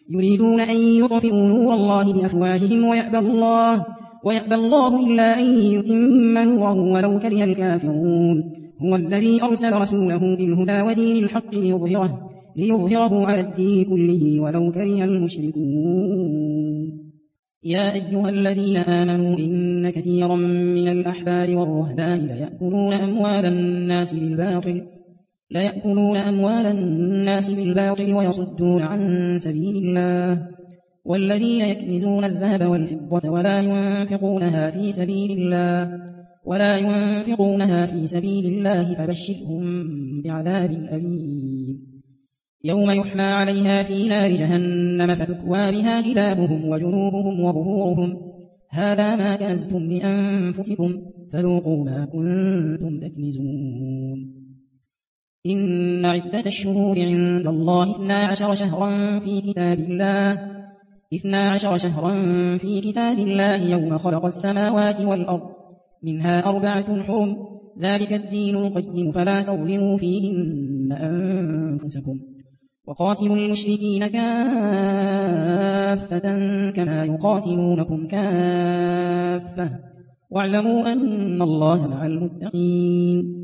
يريدون أن يطفئوا نور الله بأفواههم ويأبى الله إلا أن يتم نوره ولو كره الكافرون. هو الذي أرسل رسوله بالهدى ودين الحق ليظهره على الدين كله ولو كره المشركون. يا أيها الذين آمنوا إن كثيرا من الأحبار والرهبان ليأكلون أموال الناس بالباطل ويصدون عن سبيل الله. والذين يكنزون الذهب والفضة ولا ينفقونها في سبيل الله فبشرهم بعذاب أليم. يوم يحمى عليها في نار جهنم فتكوى بها جباههم وجنوبهم وظهورهم هذا ما كنزتم لأنفسكم فذوقوا ما كنتم تكنزون. إن عدة الشهور عند الله 12 شهرا في كتاب الله يوم خلق السماوات والأرض منها 4 حرم ذلك الدين القيم فلا تظلموا فيهن أنفسكم وقاتلوا المشركين كافة كما يقاتلونكم كافة واعلموا أن الله مع المتقين.